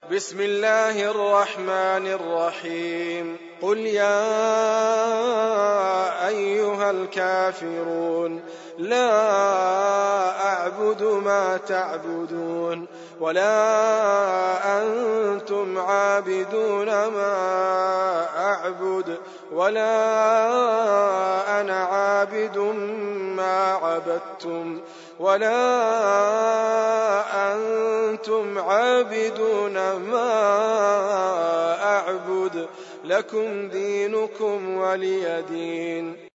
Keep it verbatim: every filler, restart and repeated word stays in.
بسم الله الرحمن الرحيم قل يا أيها الكافرون لا أعبد ما تعبدون ولا أنتم عابدون ما أعبد ولا أنا عابد ما عبدتم ولا أنتم عابدون ما أعبد لكم دينكم ولي دين.